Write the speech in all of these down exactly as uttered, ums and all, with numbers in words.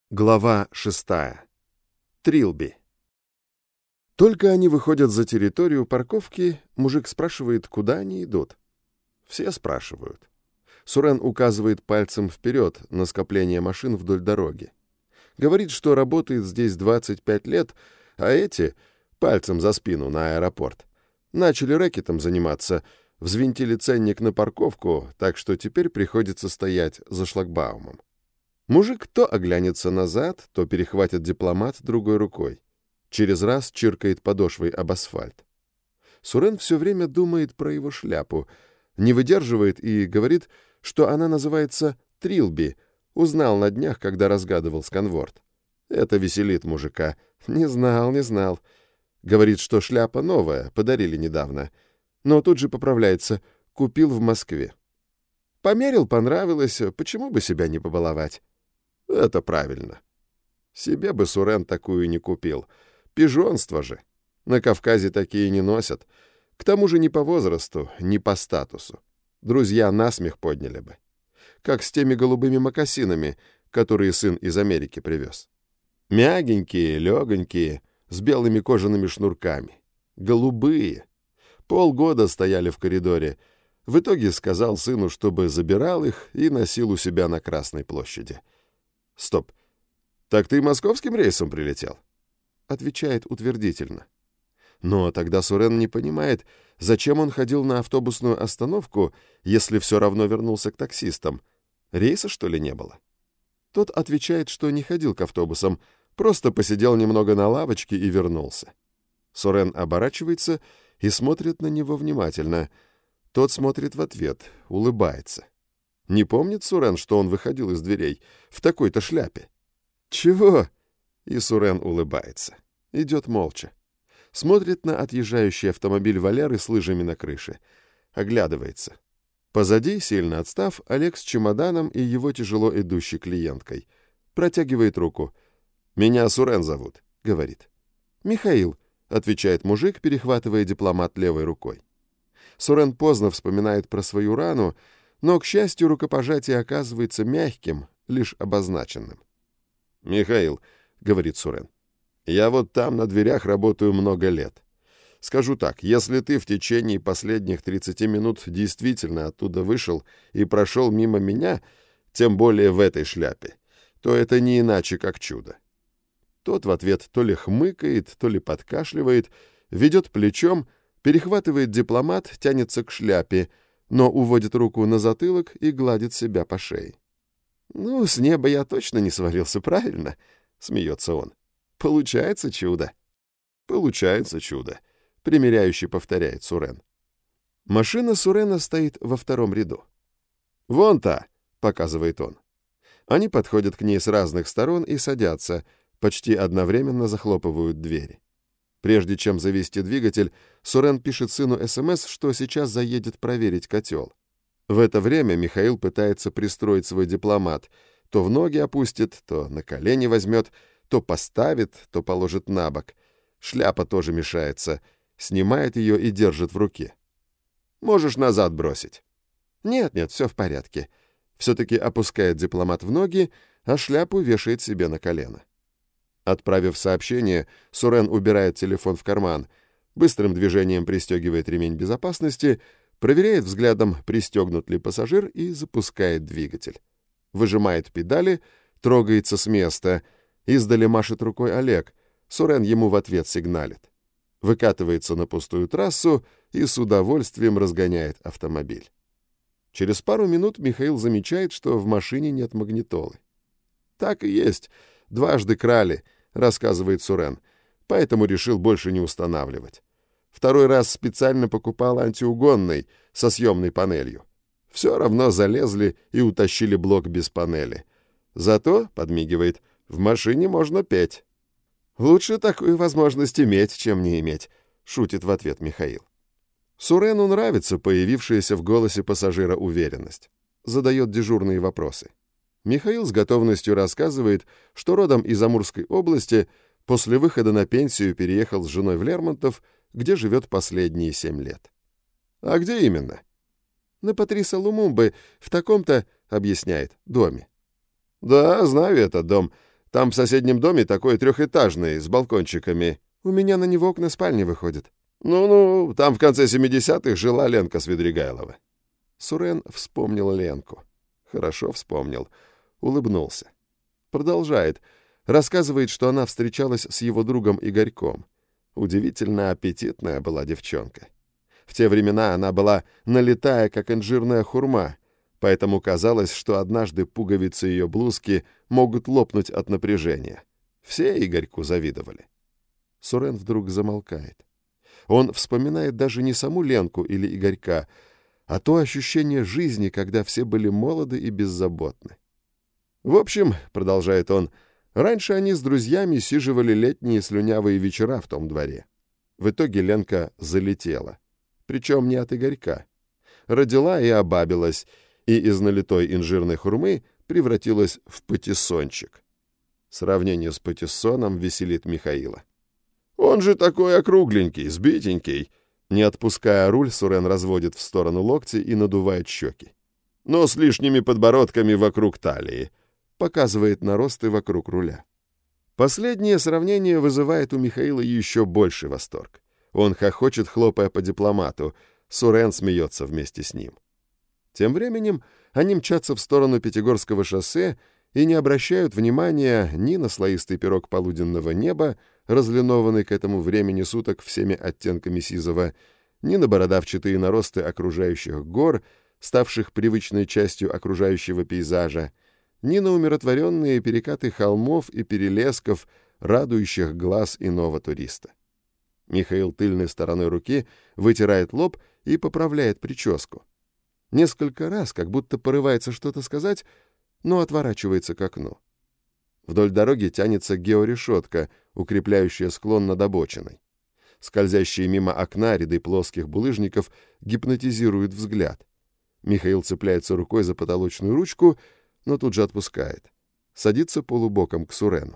Глава шестая. Трилби. Только они выходят за территорию парковки, мужик спрашивает, куда они идут. Все спрашивают. Сурен указывает пальцем вперед на скопление машин вдоль дороги. Говорит, что работает здесь двадцать пять лет, а эти, пальцем за спину на аэропорт, начали рэкетом заниматься, взвинтили ценник на парковку, так что теперь приходится стоять за шлагбаумом. Мужик то оглянется назад, то перехватит дипломат другой рукой. Через раз чиркает подошвой об асфальт. Сурен все время думает про его шляпу, не выдерживает и говорит, что она называется Трилби, узнал на днях, когда разгадывал сканворд. Это веселит мужика. Не знал, не знал. Говорит, что шляпа новая, подарили недавно. Но тут же поправляется, купил в Москве. Померил, понравилось, почему бы себя не побаловать? Это правильно. Себе бы Сурен такую не купил. Пижонство же. На Кавказе такие не носят. К тому же не по возрасту, не по статусу. Друзья насмех подняли бы. Как с теми голубыми мокасинами, которые сын из Америки привез. Мягенькие, легонькие, с белыми кожаными шнурками. Голубые. Полгода стояли в коридоре. В итоге сказал сыну, чтобы забирал их и носил у себя на Красной площади. Стоп. Так ты московским рейсом прилетел? Отвечает утвердительно. Но тогда Сурен не понимает, зачем он ходил на автобусную остановку, если все равно вернулся к таксистам. Рейса, что ли, не было? Тот отвечает, что не ходил к автобусам, просто посидел немного на лавочке и вернулся. Сурен оборачивается и смотрит на него внимательно. Тот смотрит в ответ, улыбается. Не помнит Сурен, что он выходил из дверей в такой-то шляпе? «Чего?» И Сурен улыбается. Идет молча. Смотрит на отъезжающий автомобиль Валеры с лыжами на крыше. Оглядывается. Позади, сильно отстав, Олег с чемоданом и его тяжело идущей клиенткой. Протягивает руку. «Меня Сурен зовут», — говорит. «Михаил», — отвечает мужик, перехватывая дипломат левой рукой. Сурен поздно вспоминает про свою рану, но, к счастью, рукопожатие оказывается мягким, лишь обозначенным. «Михаил», — говорит Сурен, — «я вот там на дверях работаю много лет. Скажу так, если ты в течение последних тридцати минут действительно оттуда вышел и прошел мимо меня, тем более в этой шляпе, то это не иначе, как чудо». Тот в ответ то ли хмыкает, то ли подкашливает, ведет плечом, перехватывает дипломат, тянется к шляпе, но уводит руку на затылок и гладит себя по шее. «Ну, с неба я точно не свалился, правильно?» — смеется он. «Получается чудо». «Получается чудо», — примиряюще повторяет Сурен. Машина Сурена стоит во втором ряду. «Вон та», — показывает он. Они подходят к ней с разных сторон и садятся, почти одновременно захлопывают двери. Прежде чем завести двигатель, Сурен пишет сыну СМС, что сейчас заедет проверить котел. В это время Михаил пытается пристроить свой дипломат. То в ноги опустит, то на колени возьмет, то поставит, то положит на бок. Шляпа тоже мешается. Снимает ее и держит в руке. «Можешь назад бросить». «Нет-нет, все в порядке». Все-таки опускает дипломат в ноги, а шляпу вешает себе на колено. Отправив сообщение, Сурен убирает телефон в карман, быстрым движением пристегивает ремень безопасности, проверяет взглядом, пристегнут ли пассажир, и запускает двигатель. Выжимает педали, трогается с места. Издали машет рукой Олег. Сурен ему в ответ сигналит. Выкатывается на пустую трассу и с удовольствием разгоняет автомобиль. Через пару минут Михаил замечает, что в машине нет магнитолы. «Так и есть. Дважды крали», — рассказывает Сурен, «поэтому решил больше не устанавливать. Второй раз специально покупал антиугонный со съемной панелью. Все равно залезли и утащили блок без панели. Зато, — подмигивает, — в машине можно петь». «Лучше такую возможность иметь, чем не иметь», — шутит в ответ Михаил. Сурену нравится появившаяся в голосе пассажира уверенность. Задает дежурные вопросы. Михаил с готовностью рассказывает, что родом из Амурской области, после выхода на пенсию переехал с женой в Лермонтов, где живет последние семь лет. «А где именно?» «На Патриса Лумумбы, в таком-то, — объясняет, — доме». «Да, знаю этот дом. Там в соседнем доме такой трехэтажный, с балкончиками. У меня на него окна спальни выходят. Ну-ну, там в конце семидесятых жила Ленка Свидригайлова». Сурен вспомнил Ленку. Хорошо вспомнил. Улыбнулся. Продолжает. Рассказывает, что она встречалась с его другом Игорьком. Удивительно аппетитная была девчонка. В те времена она была налитая, как инжирная хурма, поэтому казалось, что однажды пуговицы ее блузки могут лопнуть от напряжения. Все Игорьку завидовали. Сурен вдруг замолкает. Он вспоминает даже не саму Ленку или Игорька, а то ощущение жизни, когда все были молоды и беззаботны. В общем, продолжает он, раньше они с друзьями сиживали летние слюнявые вечера в том дворе. В итоге Ленка залетела. Причем не от Игорька. Родила и обабилась, и из налитой инжирной хурмы превратилась в патиссончик. Сравнение с патиссоном веселит Михаила. «Он же такой округленький, сбитенький». Не отпуская руль, Сурен разводит в сторону локти и надувает щеки. «Но с лишними подбородками вокруг талии», показывает наросты вокруг руля. Последнее сравнение вызывает у Михаила еще больший восторг. Он хохочет, хлопая по дипломату. Сурен смеется вместе с ним. Тем временем они мчатся в сторону Пятигорского шоссе и не обращают внимания ни на слоистый пирог полуденного неба, разлинованный к этому времени суток всеми оттенками сизого, ни на бородавчатые наросты окружающих гор, ставших привычной частью окружающего пейзажа, ни на умиротворенные перекаты холмов и перелесков, радующих глаз иного туриста. Михаил тыльной стороной руки вытирает лоб и поправляет прическу. Несколько раз, как будто порывается что-то сказать, но отворачивается к окну. Вдоль дороги тянется георешетка, укрепляющая склон над обочиной. Скользящие мимо окна ряды плоских булыжников гипнотизируют взгляд. Михаил цепляется рукой за потолочную ручку, но тут же отпускает. Садится полубоком к Сурену.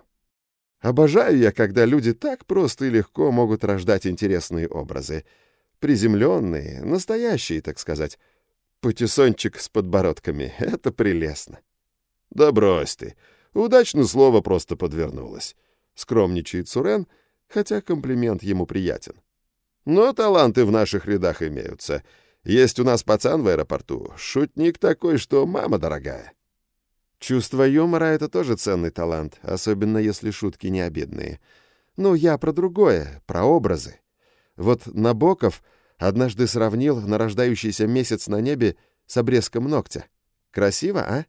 «Обожаю я, когда люди так просто и легко могут рождать интересные образы. Приземленные, настоящие, так сказать. Патиссончик с подбородками — это прелестно». «Да брось ты, удачно слово просто подвернулось», — скромничает Сурен, хотя комплимент ему приятен. «Но таланты в наших рядах имеются. Есть у нас пацан в аэропорту, шутник такой, что мама дорогая». Чувство юмора — это тоже ценный талант, особенно если шутки не обидные. Ну, я про другое, про образы. Вот Набоков однажды сравнил нарождающийся месяц на небе с обрезком ногтя. Красиво, а?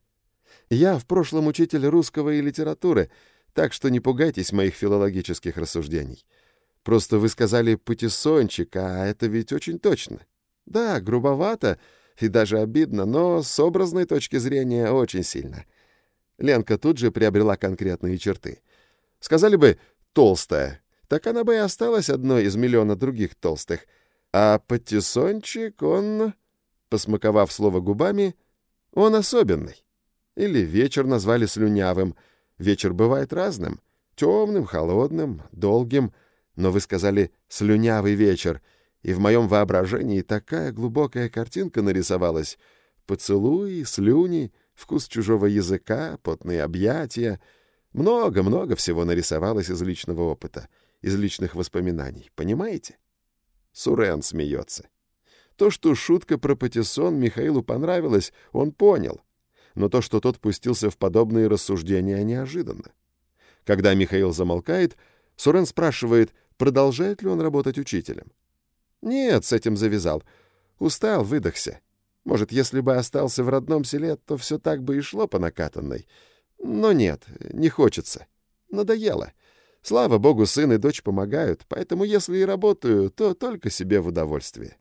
Я в прошлом учитель русского и литературы, так что не пугайтесь моих филологических рассуждений. Просто вы сказали «патиссончик», а это ведь очень точно. Да, грубовато и даже обидно, но с образной точки зрения очень сильно. Ленка тут же приобрела конкретные черты. Сказали бы «толстая», так она бы и осталась одной из миллиона других толстых. А патиссончик, он, посмаковав слово губами, он особенный. Или вечер назвали слюнявым. Вечер бывает разным. Темным, холодным, долгим. Но вы сказали «слюнявый вечер», и в моем воображении такая глубокая картинка нарисовалась. Поцелуи, слюни, вкус чужого языка, потные объятия. Много-много всего нарисовалось из личного опыта, из личных воспоминаний. Понимаете? Сурен смеется. То, что шутка про патиссон Михаилу понравилась, он понял. Но то, что тот пустился в подобные рассуждения, неожиданно. Когда Михаил замолкает, Сурен спрашивает, продолжает ли он работать учителем. Нет, с этим завязал. Устал, выдохся. Может, если бы остался в родном селе, то все так бы и шло по накатанной. Но нет, не хочется. Надоело. Слава богу, сын и дочь помогают, поэтому если и работаю, то только себе в удовольствие.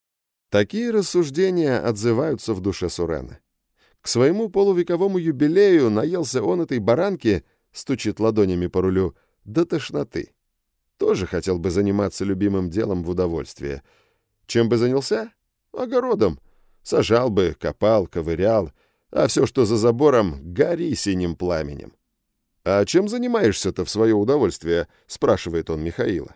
Такие рассуждения отзываются в душе Сурена. К своему полувековому юбилею наелся он этой баранки, стучит ладонями по рулю, до тошноты. Тоже хотел бы заниматься любимым делом в удовольствие. Чем бы занялся? Огородом. Сажал бы, копал, ковырял, а все, что за забором, гори синим пламенем. «А чем занимаешься-то в свое удовольствие?» — спрашивает он Михаила.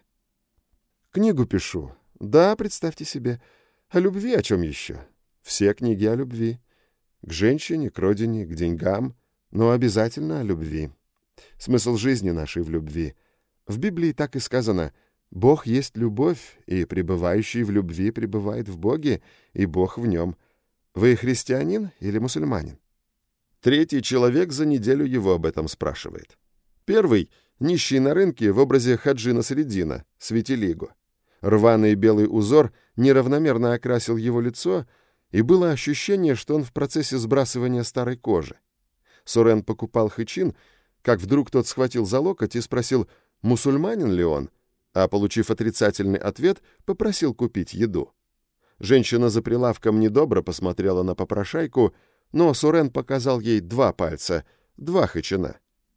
«Книгу пишу. Да, представьте себе. О любви о чем еще? Все книги о любви. К женщине, к родине, к деньгам, но обязательно о любви. Смысл жизни нашей в любви. В Библии так и сказано: «Бог есть любовь, и пребывающий в любви пребывает в Боге, и Бог в нем». Вы христианин или мусульманин? Третий человек за неделю его об этом спрашивает. Первый — нищий на рынке в образе Хаджина Средина, Светилиго. Рваный белый узор неравномерно окрасил его лицо, и было ощущение, что он в процессе сбрасывания старой кожи. Сурен покупал хычин, как вдруг тот схватил за локоть и спросил, мусульманин ли он, а, получив отрицательный ответ, попросил купить еду. Женщина за прилавком недобро посмотрела на попрошайку, но Сурен показал ей два пальца, два хычина.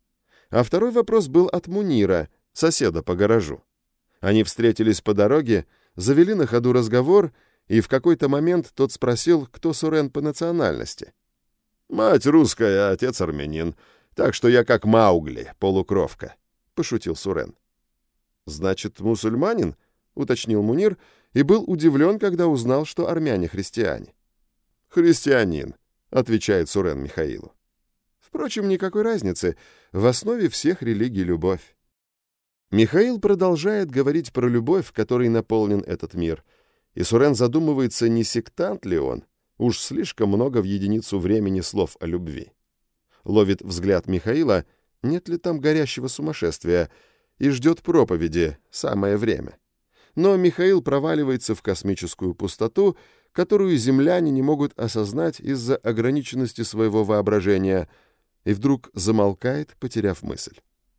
А второй вопрос был от Мунира, соседа по гаражу. Они встретились по дороге, завели на ходу разговор, и в какой-то момент тот спросил, кто Сурен по национальности. «Мать русская, а отец армянин, так что я как Маугли, полукровка», — пошутил Сурен. «Значит, мусульманин?» — уточнил Мунир, и был удивлен, когда узнал, что армяне христиане. «Христианин», — отвечает Сурен Михаилу. Впрочем, никакой разницы, в основе всех религий любовь. Михаил продолжает говорить про любовь, которой наполнен этот мир, и Сурен задумывается, не сектант ли он, уж слишком много в единицу времени слов о любви. Ловит взгляд Михаила, нет ли там горящего сумасшествия, и ждет проповеди, самое время. Но Михаил проваливается в космическую пустоту, которую земляне не могут осознать из-за ограниченности своего воображения, и вдруг замолкает, потеряв мысль.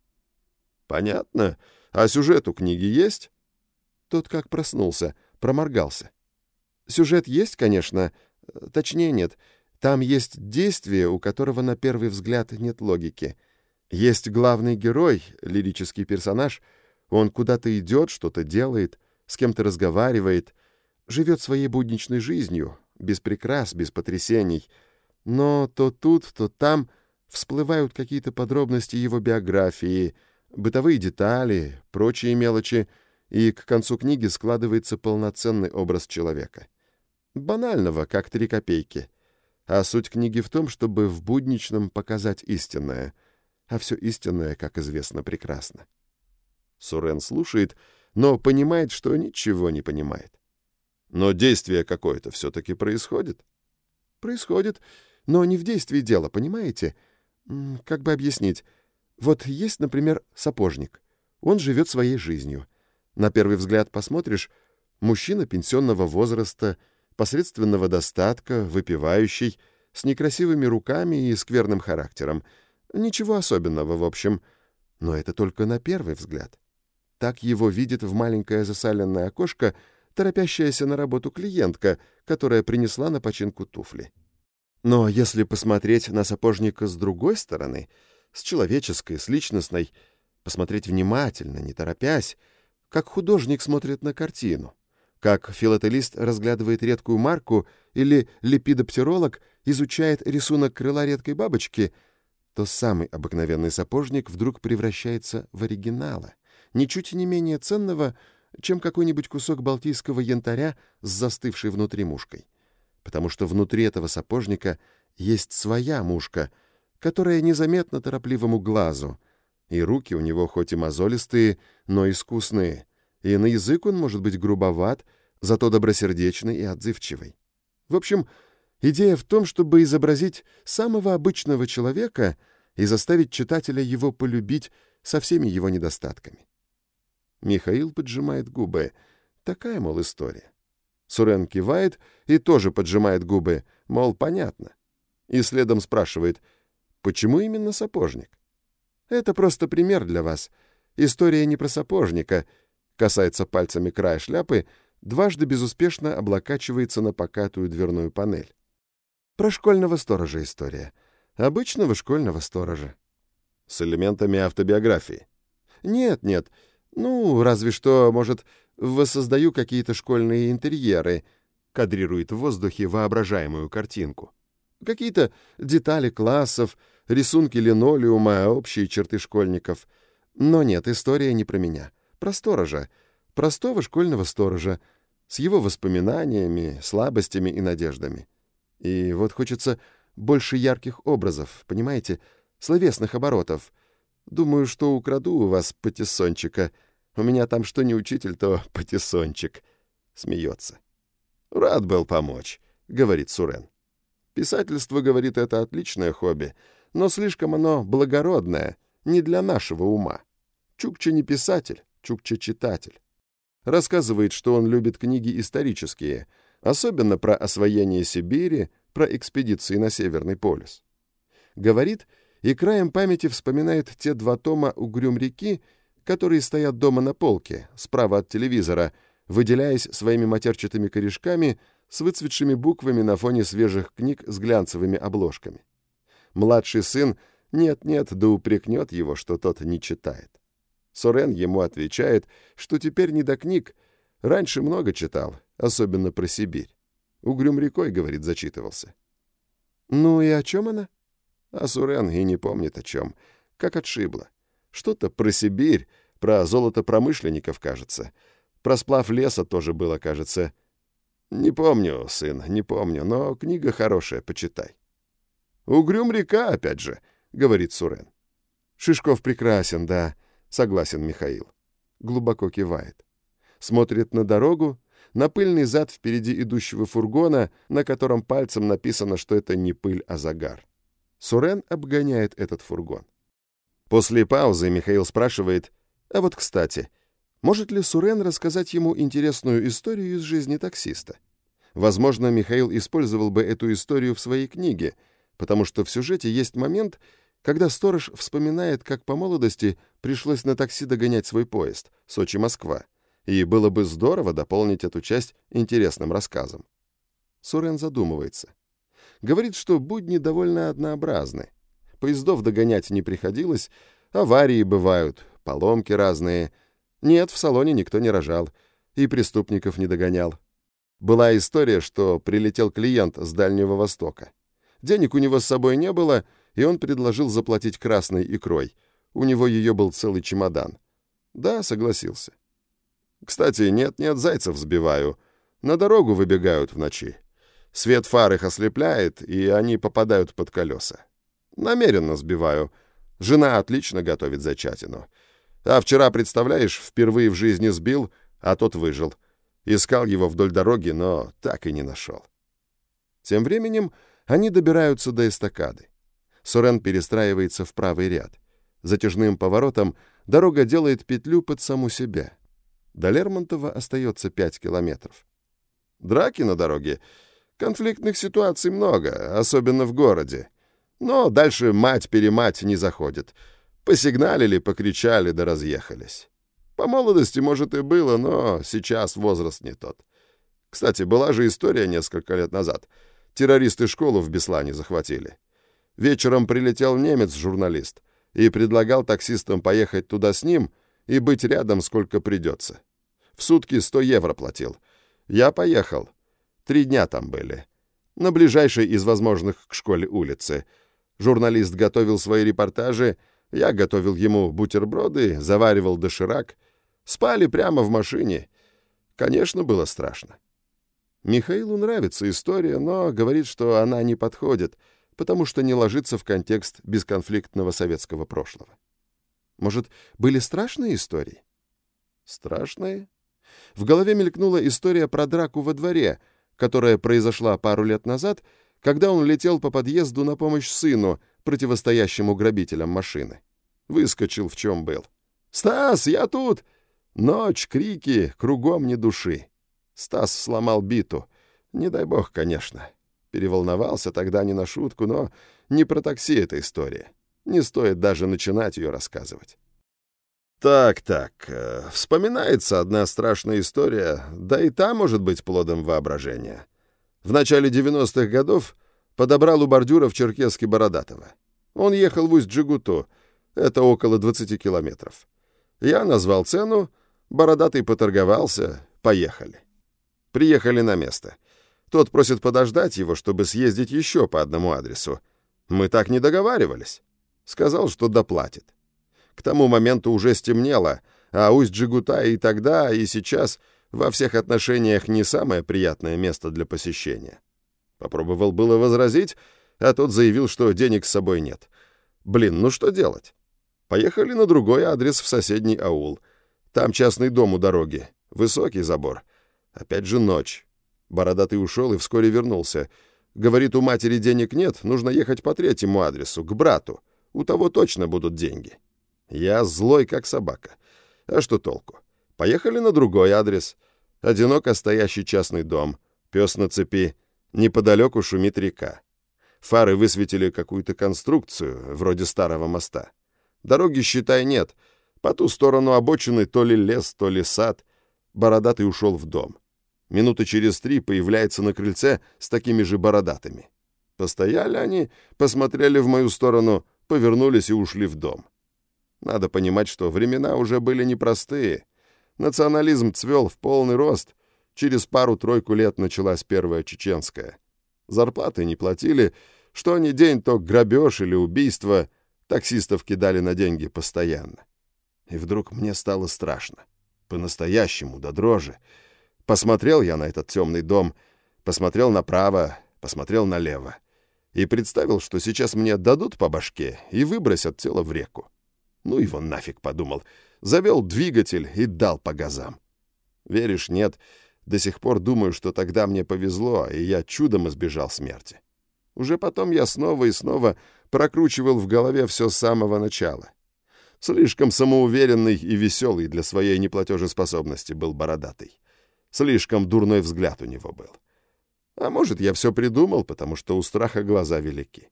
«Понятно. А сюжет у книги есть?» Тот как проснулся, проморгался. «Сюжет есть, конечно. Точнее, нет. Там есть действие, у которого на первый взгляд нет логики. Есть главный герой, лирический персонаж. Он куда-то идет, что-то делает, с кем-то разговаривает, живет своей будничной жизнью, без прикрас, без потрясений. Но то тут, то там всплывают какие-то подробности его биографии, бытовые детали, прочие мелочи, и к концу книги складывается полноценный образ человека. Банального, как три копейки. А суть книги в том, чтобы в будничном показать истинное, а все истинное, как известно, прекрасно. Сурен слушает, но понимает, что ничего не понимает. Но действие какое-то все-таки происходит. Происходит, но не в действии дело, понимаете? Как бы объяснить? Вот есть, например, сапожник. Он живет своей жизнью. На первый взгляд посмотришь, мужчина пенсионного возраста, посредственного достатка, выпивающий, с некрасивыми руками и скверным характером. Ничего особенного, в общем. Но это только на первый взгляд. Так его видит в маленькое засаленное окошко торопящаяся на работу клиентка, которая принесла на починку туфли. Но если посмотреть на сапожника с другой стороны, с человеческой, с личностной, посмотреть внимательно, не торопясь, как художник смотрит на картину, как филателист разглядывает редкую марку или лепидоптеролог изучает рисунок крыла редкой бабочки, то самый обыкновенный сапожник вдруг превращается в оригинала, ничуть не менее ценного, чем какой-нибудь кусок балтийского янтаря с застывшей внутри мушкой. Потому что внутри этого сапожника есть своя мушка, которая незаметна торопливому глазу, и руки у него хоть и мозолистые, но искусные, и на язык он может быть грубоват, зато добросердечный и отзывчивый. В общем, идея в том, чтобы изобразить самого обычного человека и заставить читателя его полюбить со всеми его недостатками. Михаил поджимает губы. Такая, мол, история. Сурен кивает и тоже поджимает губы, мол, понятно. И следом спрашивает, почему именно сапожник? Это просто пример для вас. История не про сапожника. Касается пальцами края шляпы, дважды безуспешно облокачивается на покатую дверную панель. Про школьного сторожа история. Обычного школьного сторожа. С элементами автобиографии. Нет, нет. Ну, разве что, может, воссоздаю какие-то школьные интерьеры, кадрирует в воздухе воображаемую картинку. Какие-то детали классов, рисунки линолеума, общие черты школьников. Но нет, история не про меня. Про сторожа. Простого школьного сторожа. С его воспоминаниями, слабостями и надеждами. И вот хочется больше ярких образов, понимаете, словесных оборотов. Думаю, что украду у вас патиссончика. У меня там что не учитель, то патиссончик. Смеется. Рад был помочь, говорит Сурен. Писательство, говорит, это отличное хобби, но слишком оно благородное, не для нашего ума. Чукча не писатель, Чукча читатель. Рассказывает, что он любит книги исторические, особенно про освоение Сибири, про экспедиции на Северный полюс. Говорит, и краем памяти вспоминает те два тома «Угрюм реки», которые стоят дома на полке, справа от телевизора, выделяясь своими матерчатыми корешками с выцветшими буквами на фоне свежих книг с глянцевыми обложками. Младший сын нет-нет, да упрекнет его, что тот не читает. Сурен ему отвечает, что теперь не до книг, раньше много читал, особенно про Сибирь. «Угрюм рекой», говорит, зачитывался. Ну и о чем она? А Сурен и не помнит о чем, как отшибло. Что-то про Сибирь, про золотопромышленников, кажется. Про сплав леса тоже было, кажется. Не помню, сын, не помню, но книга хорошая, почитай. «Угрюм река, опять же», — говорит Сурен. «Шишков прекрасен, да», — согласен Михаил. Глубоко кивает. Смотрит на дорогу, на пыльный зад впереди идущего фургона, на котором пальцем написано, что это не пыль, а загар. Сурен обгоняет этот фургон. После паузы Михаил спрашивает, а вот, кстати, может ли Сурен рассказать ему интересную историю из жизни таксиста? Возможно, Михаил использовал бы эту историю в своей книге, потому что в сюжете есть момент, когда сторож вспоминает, как по молодости пришлось на такси догонять свой поезд Сочи-Москва, и было бы здорово дополнить эту часть интересным рассказом. Сурен задумывается. Говорит, что будни довольно однообразны. Поездов догонять не приходилось, аварии бывают, поломки разные. Нет, в салоне никто не рожал, и преступников не догонял. Была история, что прилетел клиент с Дальнего Востока. Денег у него с собой не было, и он предложил заплатить красной икрой. У него ее был целый чемодан. Да, согласился. Кстати, нет-нет, зайцев сбиваю. На дорогу выбегают в ночи. Свет фар их ослепляет, и они попадают под колеса. Намеренно сбиваю. Жена отлично готовит зайчатину. А вчера, представляешь, впервые в жизни сбил, а тот выжил. Искал его вдоль дороги, но так и не нашел. Тем временем они добираются до эстакады. Сурен перестраивается в правый ряд. Затяжным поворотом дорога делает петлю под саму себя. До Лермонтова остается пять километров. Драки на дороге. Конфликтных ситуаций много, особенно в городе. Но дальше мать-перемать не заходит. Посигналили, покричали да разъехались. По молодости, может, и было, но сейчас возраст не тот. Кстати, была же история несколько лет назад. Террористы школу в Беслане захватили. Вечером прилетел немец-журналист и предлагал таксистам поехать туда с ним и быть рядом сколько придется. В сутки сто евро платил. Я поехал. Три дня там были. На ближайшей из возможных к школе улицы. Журналист готовил свои репортажи, я готовил ему бутерброды, заваривал доширак. Спали прямо в машине. Конечно, было страшно. Михаилу нравится история, но говорит, что она не подходит, потому что не ложится в контекст бесконфликтного советского прошлого. Может, были страшные истории? Страшные? В голове мелькнула история про драку во дворе, которая произошла пару лет назад, когда он летел по подъезду на помощь сыну, противостоящему грабителям машины. Выскочил в чем был. «Стас, я тут!» Ночь, крики, кругом ни души. Стас сломал биту. Не дай бог, конечно. Переволновался тогда не на шутку, но не про такси эта история. Не стоит даже начинать ее рассказывать. Так-так, э, вспоминается одна страшная история, да и та может быть плодом воображения. В начале девяностых годов подобрал у бордюра в Черкесске Бородатого. Он ехал в Усть-Джигуту, это около двадцати километров. Я назвал цену, Бородатый поторговался, поехали. Приехали на место. Тот просит подождать его, чтобы съездить еще по одному адресу. Мы так не договаривались. Сказал, что доплатит. К тому моменту уже стемнело, а Усть-Джигута и тогда, и сейчас во всех отношениях не самое приятное место для посещения. Попробовал было возразить, а тот заявил, что денег с собой нет. Блин, ну что делать? Поехали на другой адрес в соседний аул. Там частный дом у дороги, высокий забор. Опять же ночь. Бородатый ушел и вскоре вернулся. Говорит, у матери денег нет, нужно ехать по третьему адресу, к брату. У того точно будут деньги. Я злой, как собака. А что толку? Поехали на другой адрес. Одиноко стоящий частный дом. Пес на цепи. Неподалеку шумит река. Фары высветили какую-то конструкцию, вроде старого моста. Дороги, считай, нет. По ту сторону обочины то ли лес, то ли сад. Бородатый ушел в дом. Минуты через три появляется на крыльце с такими же бородатыми. Постояли они, посмотрели в мою сторону, повернулись и ушли в дом. Надо понимать, что времена уже были непростые. Национализм цвел в полный рост. Через пару-тройку лет началась первая чеченская. Зарплаты не платили, что ни день, то грабеж или убийство. Таксистов кидали на деньги постоянно. И вдруг мне стало страшно. По-настоящему, до дрожи. Посмотрел я на этот темный дом, посмотрел направо, посмотрел налево. И представил, что сейчас мне дадут по башке и выбросят тело в реку. Ну его нафиг, подумал. Завел двигатель и дал по газам. Веришь, нет, до сих пор думаю, что тогда мне повезло, и я чудом избежал смерти. Уже потом я снова и снова прокручивал в голове все с самого начала. Слишком самоуверенный и веселый для своей неплатежеспособности был бородатый. Слишком дурной взгляд у него был. А может, я все придумал, потому что у страха глаза велики.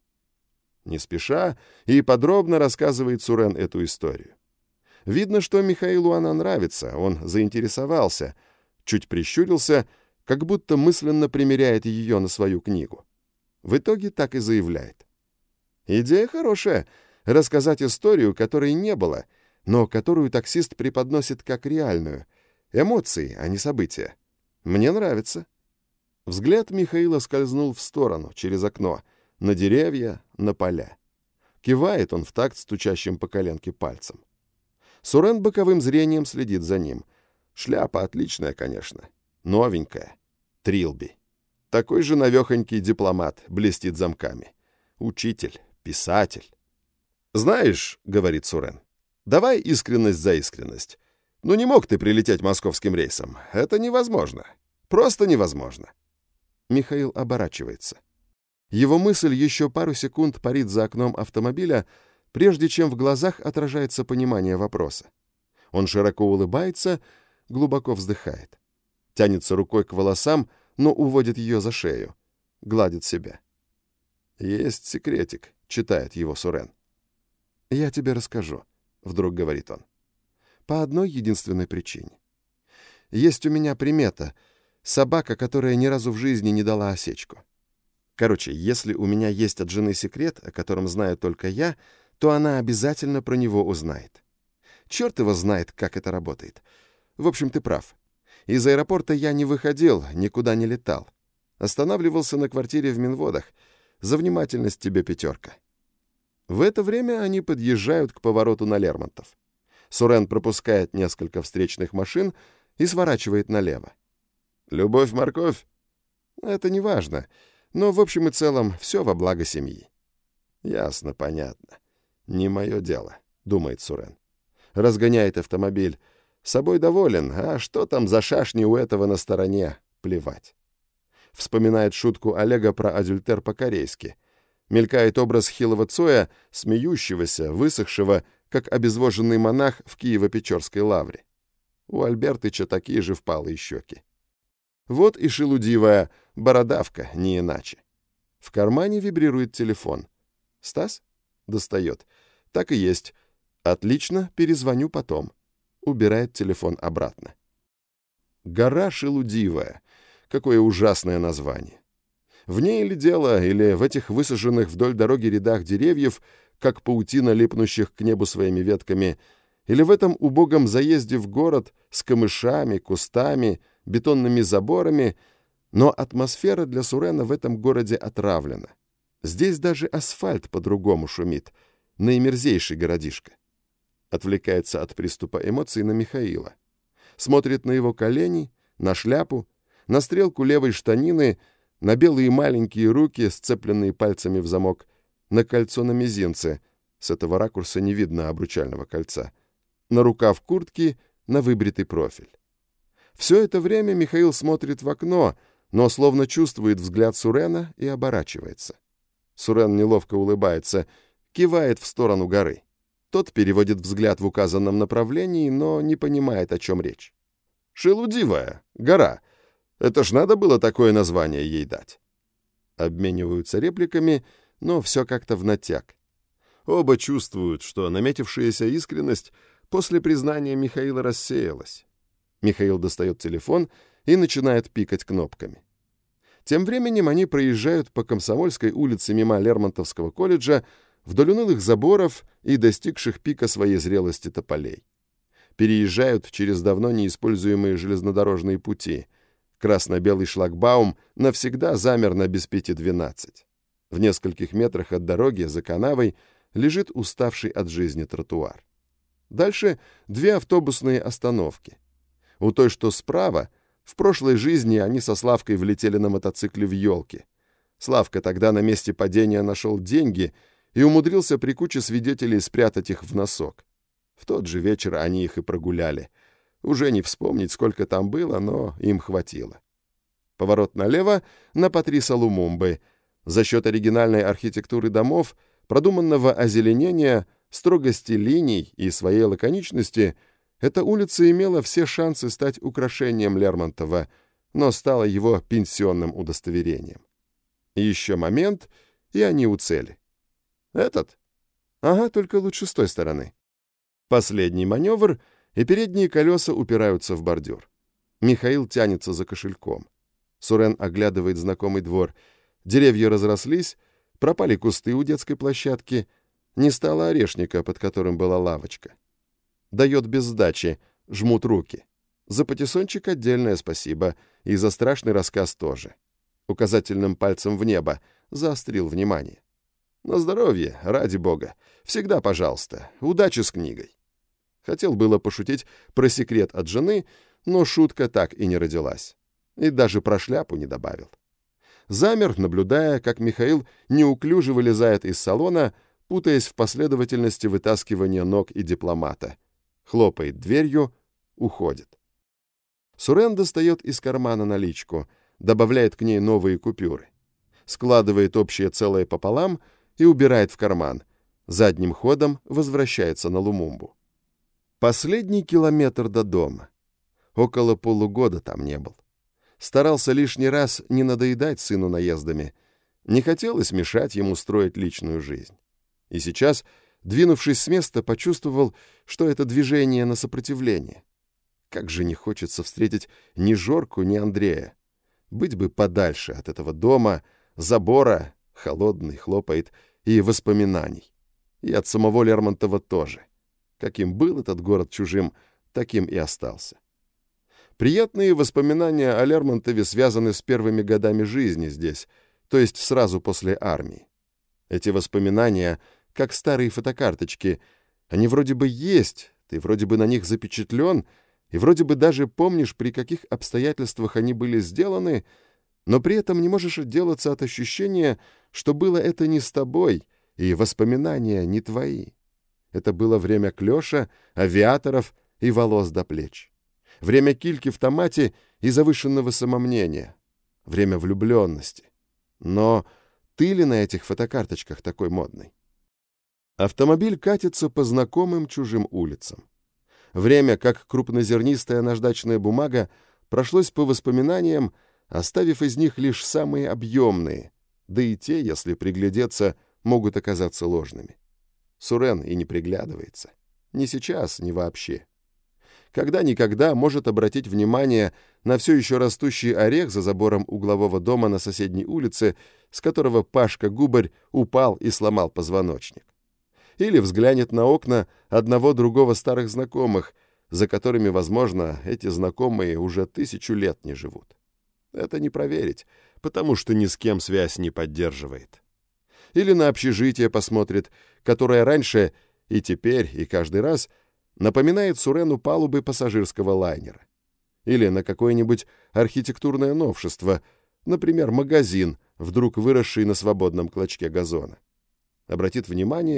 Не спеша и подробно рассказывает Сурен эту историю. Видно, что Михаилу она нравится, он заинтересовался, чуть прищурился, как будто мысленно примеряет ее на свою книгу. В итоге так и заявляет. Идея хорошая — рассказать историю, которой не было, но которую таксист преподносит как реальную. Эмоции, а не события. Мне нравится. Взгляд Михаила скользнул в сторону, через окно, на деревья, на поля. Кивает он в такт стучащим по коленке пальцем. Сурен боковым зрением следит за ним. Шляпа отличная, конечно. Новенькая. Трилби. Такой же навехонький дипломат, блестит замками. Учитель, писатель. «Знаешь, — говорит Сурен, — давай искренность за искренность. Ну не мог ты прилететь московским рейсом. Это невозможно. Просто невозможно». Михаил оборачивается. Его мысль еще пару секунд парит за окном автомобиля, прежде чем в глазах отражается понимание вопроса. Он широко улыбается, глубоко вздыхает. Тянется рукой к волосам, но уводит ее за шею. Гладит себя. «Есть секретик», — читает его Сурен. «Я тебе расскажу», — вдруг говорит он. «По одной единственной причине. Есть у меня примета. Собака, которая ни разу в жизни не дала осечку. Короче, если у меня есть от жены секрет, о котором знаю только я, то она обязательно про него узнает. Черт его знает, как это работает. В общем, ты прав. Из аэропорта я не выходил, никуда не летал. Останавливался на квартире в Минводах. За внимательность тебе пятерка». В это время они подъезжают к повороту на Лермонтов. Сурен пропускает несколько встречных машин и сворачивает налево. «Любовь-морковь?» «Это не важно, но в общем и целом все во благо семьи». «Ясно, понятно. Не мое дело», — думает Сурен. Разгоняет автомобиль. Собой доволен, а что там за шашни у этого на стороне? Плевать. Вспоминает шутку Олега про адюльтер по-корейски. Мелькает образ хилого Цоя, смеющегося, высохшего, как обезвоженный монах в Киево-Печорской лавре. У Альбертыча такие же впалые щеки. Вот и шелудивая бородавка, не иначе. В кармане вибрирует телефон. «Стас?» Достает. «Так и есть. Отлично, перезвоню потом». Убирает телефон обратно. Гора Шелудивая. Какое ужасное название. В ней ли дело, или в этих высаженных вдоль дороги рядах деревьев, как паутина, липнущих к небу своими ветками, или в этом убогом заезде в город с камышами, кустами, бетонными заборами, но атмосфера для Сурена в этом городе отравлена. Здесь даже асфальт по-другому шумит, наимерзейший городишко. Отвлекается от приступа эмоций на Михаила. Смотрит на его колени, на шляпу, на стрелку левой штанины, на белые маленькие руки, сцепленные пальцами в замок, на кольцо на мизинце, С этого ракурса не видно обручального кольца. На рукав куртки, на выбритый профиль. Все это время Михаил смотрит в окно, но словно чувствует взгляд Сурена и оборачивается. Сурен неловко улыбается, кивает в сторону горы. Тот переводит взгляд в указанном направлении, но не понимает, о чем речь. «Шелудивая, гора. Это ж надо было такое название ей дать». Обмениваются репликами, но все как-то в натяг. Оба чувствуют, что наметившаяся искренность после признания Михаила рассеялась. Михаил достает телефон и начинает пикать кнопками. Тем временем они проезжают по Комсомольской улице мимо Лермонтовского колледжа вдоль унылых заборов и достигших пика своей зрелости тополей. Переезжают через давно неиспользуемые железнодорожные пути. Красно-белый шлагбаум навсегда замер на без пяти двенадцать. В нескольких метрах от дороги за канавой лежит уставший от жизни тротуар. Дальше две автобусные остановки. У той, что справа, в прошлой жизни они со Славкой влетели на мотоцикле в елки. Славка тогда на месте падения нашел деньги и умудрился при куче свидетелей спрятать их в носок. В тот же вечер они их и прогуляли. Уже не вспомнить, сколько там было, но им хватило. Поворот налево на Патриса Лумумбы. За счет оригинальной архитектуры домов, продуманного озеленения, строгости линий и своей лаконичности, эта улица имела все шансы стать украшением Лермонтова, но стала его пенсионным удостоверением. Еще момент, и они у цели. Этот? Ага, только лучше с той стороны. Последний маневр, и передние колеса упираются в бордюр. Михаил тянется за кошельком. Сурен оглядывает знакомый двор. Деревья разрослись, пропали кусты у детской площадки, не стало орешника, под которым была лавочка. Дает без сдачи, жмут руки. За патиссончик отдельное спасибо, и за страшный рассказ тоже. Указательным пальцем в небо заострил внимание. На здоровье, ради бога. Всегда пожалуйста. Удачи с книгой. Хотел было пошутить про секрет от жены, но шутка так и не родилась. И даже про шляпу не добавил. Замер, наблюдая, как Михаил неуклюже вылезает из салона, путаясь в последовательности вытаскивания ног и дипломата. Хлопает дверью, уходит. Сурен достает из кармана наличку, добавляет к ней новые купюры. Складывает общее целое пополам и убирает в карман. Задним ходом возвращается на Лумумбу. Последний километр до дома. Около полугода там не был. Старался лишний раз не надоедать сыну наездами. Не хотелось мешать ему строить личную жизнь. И сейчас, двинувшись с места, почувствовал, что это движение на сопротивление. Как же не хочется встретить ни Жорку, ни Андрея. Быть бы подальше от этого дома, забора, холодный, хлопает, и воспоминаний. И от самого Лермонтова тоже. Каким был этот город чужим, таким и остался. Приятные воспоминания о Лермонтове связаны с первыми годами жизни здесь, то есть сразу после армии. Эти воспоминания, как старые фотокарточки, они вроде бы есть, ты вроде бы на них запечатлен, и вроде бы даже помнишь, при каких обстоятельствах они были сделаны, но при этом не можешь отделаться от ощущения, что было это не с тобой, и воспоминания не твои. Это было время клёша, авиаторов и волос до плеч. Время кильки в томате и завышенного самомнения. Время влюбленности. Но ты ли на этих фотокарточках такой модный? Автомобиль катится по знакомым чужим улицам. Время, как крупнозернистая наждачная бумага, прошлось по воспоминаниям, оставив из них лишь самые объемные, да и те, если приглядеться, могут оказаться ложными. Сурен и не приглядывается. Ни сейчас, ни вообще. Когда-никогда может обратить внимание на все еще растущий орех за забором углового дома на соседней улице, с которого Пашка Губарь упал и сломал позвоночник. Или взглянет на окна одного-другого старых знакомых, за которыми, возможно, эти знакомые уже тысячу лет не живут. Это не проверить, потому что ни с кем связь не поддерживает. Или на общежитие посмотрит, которое раньше и теперь, и каждый раз напоминает Сурену палубы пассажирского лайнера. Или на какое-нибудь архитектурное новшество, например, магазин, вдруг выросший на свободном клочке газона. Обратит внимание,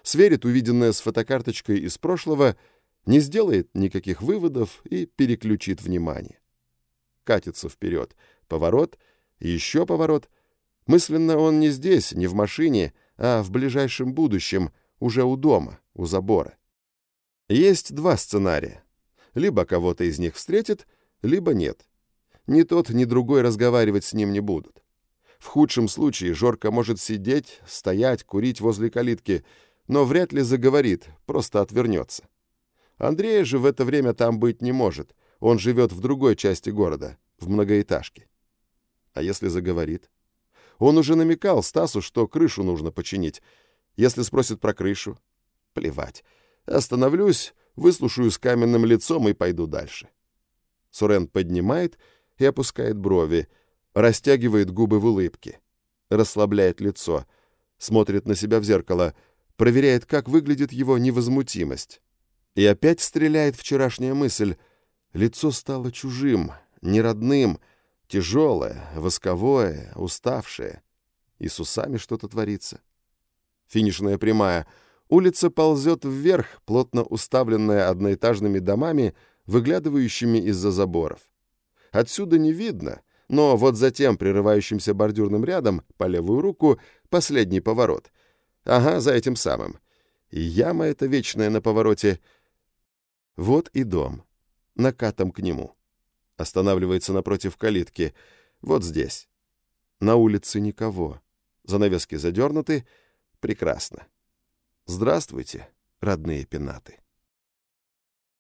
сверит увиденное с фотокарточкой из прошлого, не сделает никаких выводов и переключит внимание. Катится вперед, поворот, еще поворот. Мысленно он не здесь, не в машине, а в ближайшем будущем, уже у дома, у забора. Есть два сценария. Либо кого-то из них встретит, либо нет. Ни тот, ни другой разговаривать с ним не будут. В худшем случае Жорка может сидеть, стоять, курить возле калитки, но вряд ли заговорит, просто отвернется. Андрея же в это время там быть не может. Он живет в другой части города, в многоэтажке. А если заговорит? Он уже намекал Стасу, что крышу нужно починить. Если спросит про крышу, плевать. Остановлюсь, выслушаю с каменным лицом и пойду дальше. Сурен поднимает и опускает брови, растягивает губы в улыбке, расслабляет лицо, смотрит на себя в зеркало, проверяет, как выглядит его невозмутимость. И опять стреляет вчерашняя мысль. Лицо стало чужим, неродным, тяжелое, восковое, уставшее. И с усами что-то творится. Финишная прямая. Улица ползет вверх, плотно уставленная одноэтажными домами, выглядывающими из-за заборов. Отсюда не видно, но вот за тем прерывающимся бордюрным рядом, по левую руку, последний поворот. Ага, за этим самым. И яма эта вечная на повороте. Вот и дом. Накатом к нему. Останавливается напротив калитки. Вот здесь. На улице никого. Занавески задернуты. Прекрасно. Здравствуйте, родные пенаты.